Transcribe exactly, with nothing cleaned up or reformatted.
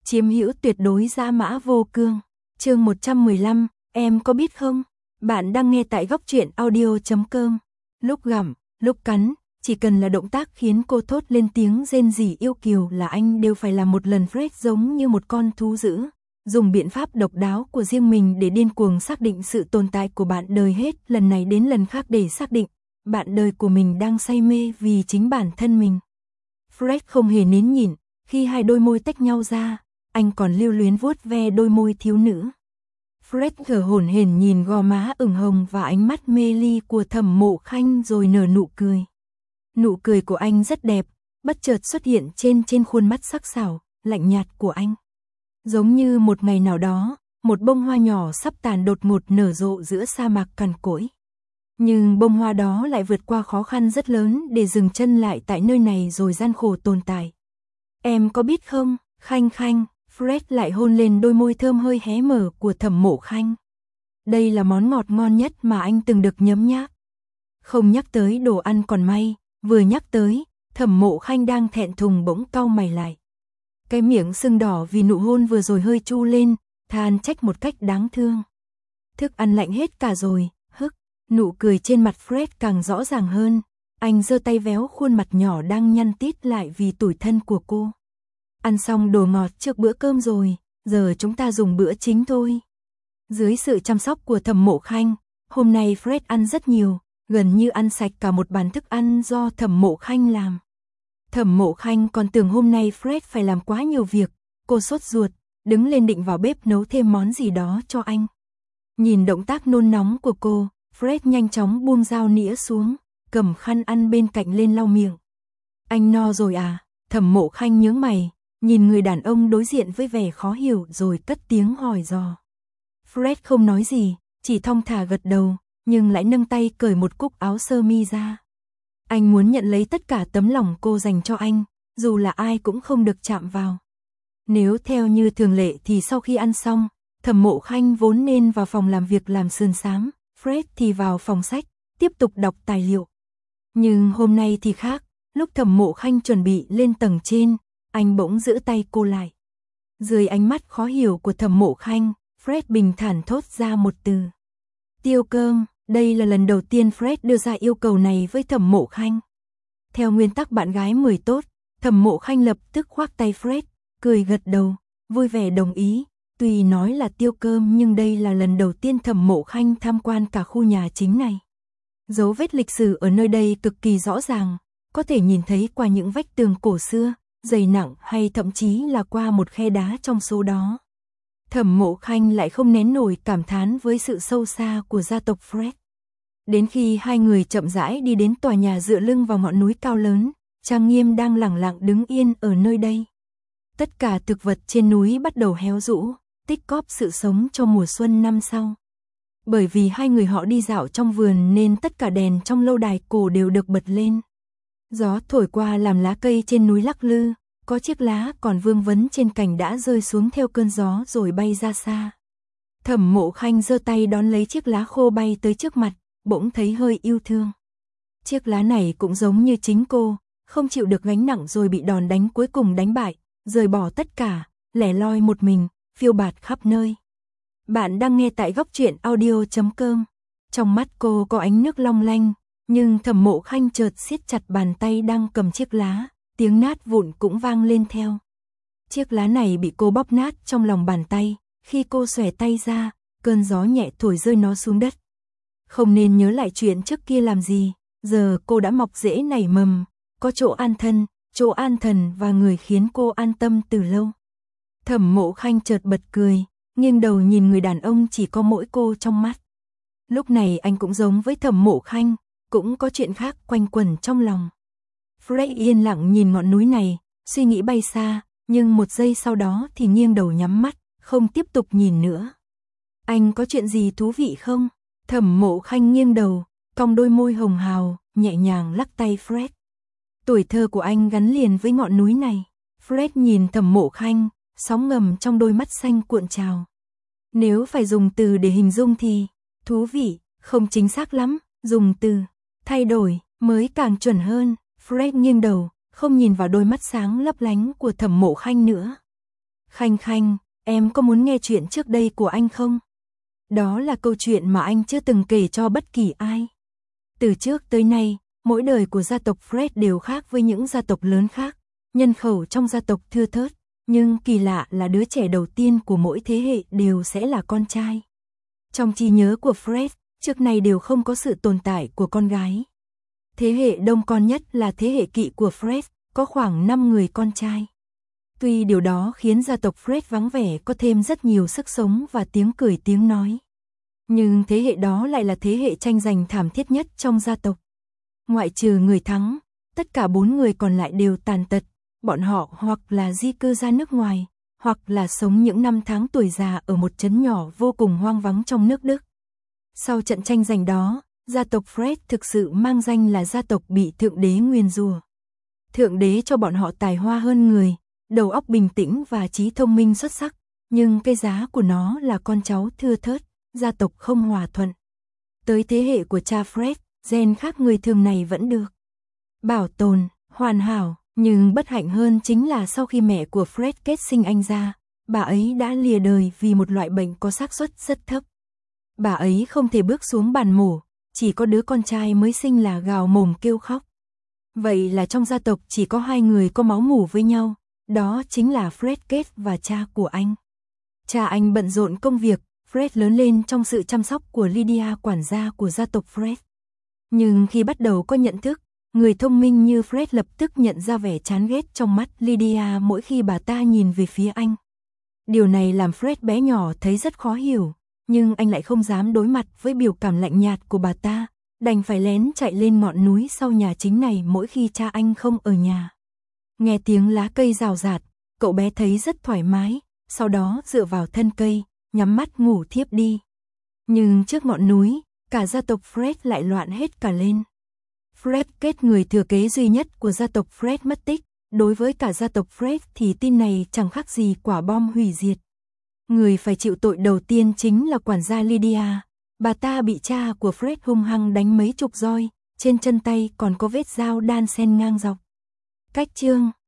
chiếm hữu tuyệt đối dã mã vô cương. Chương một trăm mười lăm, em có biết không? Bạn đang nghe tại góc truyện audio chấm com. Lúc gặm, lúc cắn, chỉ cần là động tác khiến cô thốt lên tiếng rên rỉ yêu kiều là anh đều phải làm một lần. Fred giống như một con thú dữ, dùng biện pháp độc đáo của riêng mình để điên cuồng xác định sự tồn tại của bạn đời, hết lần này đến lần khác để xác định bạn đời của mình đang say mê vì chính bản thân mình. Fred không hề nín nhịn, khi hai đôi môi tách nhau ra, anh còn lưu luyến vuốt ve đôi môi thiếu nữ. Fred thở hổn hển nhìn gò má ửng hồng và ánh mắt mê ly của Thẩm Mộ Khanh rồi nở nụ cười. Nụ cười của anh rất đẹp, bất chợt xuất hiện trên trên khuôn mắt sắc sảo, lạnh nhạt của anh. Giống như một ngày nào đó, một bông hoa nhỏ sắp tàn đột ngột nở rộ giữa sa mạc cằn cỗi. Nhưng bông hoa đó lại vượt qua khó khăn rất lớn để dừng chân lại tại nơi này rồi gian khổ tồn tại. Em có biết không, Khanh Khanh, Fred lại hôn lên đôi môi thơm hơi hé mở của Thẩm Mộ Khanh. Đây là món ngọt ngon nhất mà anh từng được nhấm nháp. Không nhắc tới đồ ăn còn may, vừa nhắc tới, Thẩm Mộ Khanh đang thẹn thùng bỗng cau mày lại. Cái miệng sưng đỏ vì nụ hôn vừa rồi hơi chu lên, than trách một cách đáng thương. Thức ăn lạnh hết cả rồi, hức, nụ cười trên mặt Fred càng rõ ràng hơn. Anh giơ tay véo khuôn mặt nhỏ đang nhăn tít lại vì tủi thân của cô. Ăn xong đồ ngọt trước bữa cơm rồi, giờ chúng ta dùng bữa chính thôi. Dưới sự chăm sóc của Thẩm Mộ Khanh, hôm nay Fred ăn rất nhiều, gần như ăn sạch cả một bàn thức ăn do Thẩm Mộ Khanh làm. Thẩm Mộ Khanh còn tưởng hôm nay Fred phải làm quá nhiều việc, cô sốt ruột, đứng lên định vào bếp nấu thêm món gì đó cho anh. Nhìn động tác nôn nóng của cô, Fred nhanh chóng buông dao nĩa xuống, cầm khăn ăn bên cạnh lên lau miệng. Anh no rồi à? Thẩm Mộ Khanh nhướng mày, nhìn người đàn ông đối diện với vẻ khó hiểu rồi cất tiếng hỏi dò. Fred không nói gì, chỉ thong thả gật đầu, nhưng lại nâng tay cởi một cúc áo sơ mi ra. Anh muốn nhận lấy tất cả tấm lòng cô dành cho anh, dù là ai cũng không được chạm vào. Nếu theo như thường lệ thì sau khi ăn xong, Thẩm Mộ Khanh vốn nên vào phòng làm việc làm sườn xám, Fred thì vào phòng sách, tiếp tục đọc tài liệu. Nhưng hôm nay thì khác, lúc Thẩm Mộ Khanh chuẩn bị lên tầng trên, anh bỗng giữ tay cô lại. Dưới ánh mắt khó hiểu của Thẩm Mộ Khanh, Fred bình thản thốt ra một từ. Tiêu cơm. Đây là lần đầu tiên Fred đưa ra yêu cầu này với Thẩm Mộ Khanh. Theo nguyên tắc bạn gái mười tốt, Thẩm Mộ Khanh lập tức khoác tay Fred, cười gật đầu, vui vẻ đồng ý. Tuy nói là tiêu cơm nhưng đây là lần đầu tiên Thẩm Mộ Khanh tham quan cả khu nhà chính này. Dấu vết lịch sử ở nơi đây cực kỳ rõ ràng, có thể nhìn thấy qua những vách tường cổ xưa, dày nặng hay thậm chí là qua một khe đá trong số đó. Thẩm Mộ Khanh lại không nén nổi cảm thán với sự sâu xa của gia tộc Fred. Đến khi hai người chậm rãi đi đến tòa nhà dựa lưng vào ngọn núi cao lớn, trang nghiêm đang lẳng lặng đứng yên ở nơi đây. Tất cả thực vật trên núi bắt đầu héo rũ, tích cóp sự sống cho mùa xuân năm sau. Bởi vì hai người họ đi dạo trong vườn nên tất cả đèn trong lâu đài cổ đều được bật lên. Gió thổi qua làm lá cây trên núi lắc lư. Có chiếc lá còn vương vấn trên cành đã rơi xuống theo cơn gió rồi bay ra xa. Thẩm Mộ Khanh giơ tay đón lấy chiếc lá khô bay tới trước mặt, bỗng thấy hơi yêu thương. Chiếc lá này cũng giống như chính cô, không chịu được gánh nặng rồi bị đòn đánh cuối cùng đánh bại, rời bỏ tất cả, lẻ loi một mình, phiêu bạt khắp nơi. Bạn đang nghe tại góc truyện audio chấm com. Trong mắt cô có ánh nước long lanh, nhưng Thẩm Mộ Khanh chợt siết chặt bàn tay đang cầm chiếc lá. Tiếng nát vụn cũng vang lên theo. Chiếc lá này bị cô bóp nát trong lòng bàn tay, khi cô xòe tay ra, cơn gió nhẹ thổi rơi nó xuống đất. Không nên nhớ lại chuyện trước kia làm gì, giờ cô đã mọc rễ nảy mầm, có chỗ an thân, chỗ an thần và người khiến cô an tâm từ lâu. Thẩm Mộ Khanh chợt bật cười, nghiêng đầu nhìn người đàn ông chỉ có mỗi cô trong mắt. Lúc này anh cũng giống với Thẩm Mộ Khanh, cũng có chuyện khác quanh quẩn trong lòng. Fred yên lặng nhìn ngọn núi này, suy nghĩ bay xa, nhưng một giây sau đó thì nghiêng đầu nhắm mắt, không tiếp tục nhìn nữa. Anh có chuyện gì thú vị không? Thẩm Mộ Khanh nghiêng đầu, cong đôi môi hồng hào, nhẹ nhàng lắc tay Fred. Tuổi thơ của anh gắn liền với ngọn núi này. Fred nhìn Thẩm Mộ Khanh, sóng ngầm trong đôi mắt xanh cuộn trào. Nếu phải dùng từ để hình dung thì, thú vị, không chính xác lắm, dùng từ, thay đổi, mới càng chuẩn hơn. Fred nghiêng đầu, không nhìn vào đôi mắt sáng lấp lánh của Thẩm Mộ Khanh nữa. Khanh Khanh, em có muốn nghe chuyện trước đây của anh không? Đó là câu chuyện mà anh chưa từng kể cho bất kỳ ai. Từ trước tới nay, mỗi đời của gia tộc Fred đều khác với những gia tộc lớn khác. Nhân khẩu trong gia tộc thưa thớt, nhưng kỳ lạ là đứa trẻ đầu tiên của mỗi thế hệ đều sẽ là con trai. Trong trí nhớ của Fred, trước nay đều không có sự tồn tại của con gái. Thế hệ đông con nhất là thế hệ kỵ của Fred, có khoảng năm người con trai. Tuy điều đó khiến gia tộc Fred vắng vẻ có thêm rất nhiều sức sống và tiếng cười tiếng nói. Nhưng thế hệ đó lại là thế hệ tranh giành thảm thiết nhất trong gia tộc. Ngoại trừ người thắng, tất cả bốn người còn lại đều tàn tật. Bọn họ hoặc là di cư ra nước ngoài, hoặc là sống những năm tháng tuổi già ở một trấn nhỏ vô cùng hoang vắng trong nước Đức. Sau trận tranh giành đó, gia tộc Fred thực sự mang danh là gia tộc bị Thượng Đế nguyền rủa. Thượng Đế cho bọn họ tài hoa hơn người, đầu óc bình tĩnh và trí thông minh xuất sắc, nhưng cái giá của nó là con cháu thưa thớt, gia tộc không hòa thuận. Tới thế hệ của cha Fred, gen khác người thường này vẫn được bảo tồn, hoàn hảo, nhưng bất hạnh hơn chính là sau khi mẹ của Fred kết sinh anh ra, bà ấy đã lìa đời vì một loại bệnh có xác suất rất thấp. Bà ấy không thể bước xuống bàn mổ, chỉ có đứa con trai mới sinh là gào mồm kêu khóc. Vậy là trong gia tộc chỉ có hai người có máu mủ với nhau, đó chính là Fred Kết và cha của anh. Cha anh bận rộn công việc, Fred lớn lên trong sự chăm sóc của Lydia, quản gia của gia tộc Fred. Nhưng khi bắt đầu có nhận thức, người thông minh như Fred lập tức nhận ra vẻ chán ghét trong mắt Lydia mỗi khi bà ta nhìn về phía anh. Điều này làm Fred bé nhỏ thấy rất khó hiểu, nhưng anh lại không dám đối mặt với biểu cảm lạnh nhạt của bà ta, đành phải lén chạy lên ngọn núi sau nhà chính này mỗi khi cha anh không ở nhà. Nghe tiếng lá cây rào rạt, cậu bé thấy rất thoải mái, sau đó dựa vào thân cây, nhắm mắt ngủ thiếp đi. Nhưng trước ngọn núi, cả gia tộc Fred lại loạn hết cả lên. Fred Kết, người thừa kế duy nhất của gia tộc Fred mất tích, đối với cả gia tộc Fred thì tin này chẳng khác gì quả bom hủy diệt. Người phải chịu tội đầu tiên chính là quản gia Lydia, bà ta bị cha của Fred hung hăng đánh mấy chục roi, trên chân tay còn có vết dao đan xen ngang dọc. Cách chương